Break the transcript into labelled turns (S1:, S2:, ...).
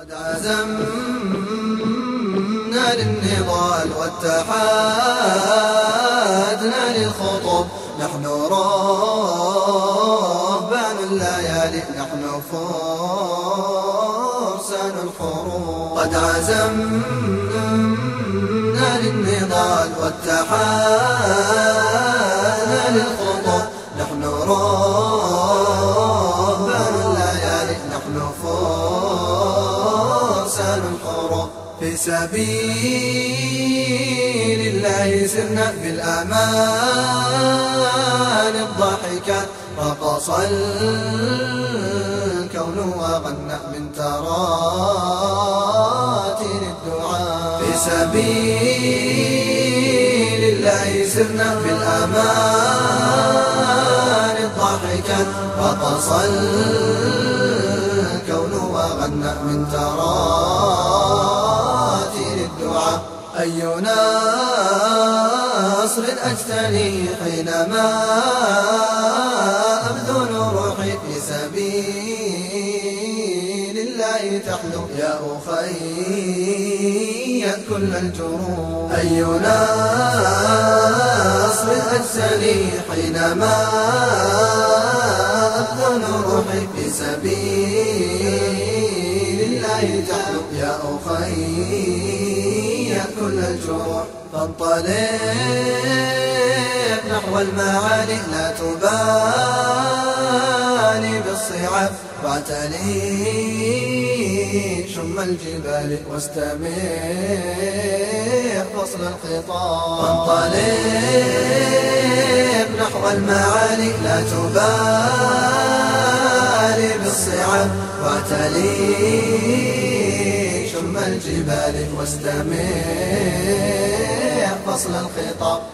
S1: قد عزمنا للنضال واتحادنا للخطب، نحن رهبان الليالي، نحن فرسان الحروب. قد عزمنا للنضال واتحادنا للخطب، نحن رهبان الليالي، نحن فرسان الحروب. في سبيل الله سرنا بالأمان الضاحكات، رقص الكون وغنى من تراتيل الدعاء. في سبيل الله سرنا بالأمان الضاحكات، رقص الكون وغنى من تراتيل الدعاء. أي نصر أجتني حينما أبذل روحي في سبيل الله تحلو يا أخي كل الجروح. أي نصر أجتني حينما أبذل روحي في سبيل الله تحلو يا أخي كل الجروح. فانطلق نحو المعالي، لا تبالي بالصعاب، واعتلي شم الجبال واستمع فصل الخطاب. فانطلق نحو المعالي، لا تبالي بالصعاب، واعتلي شم الجبال واستمع فصل الخطاب.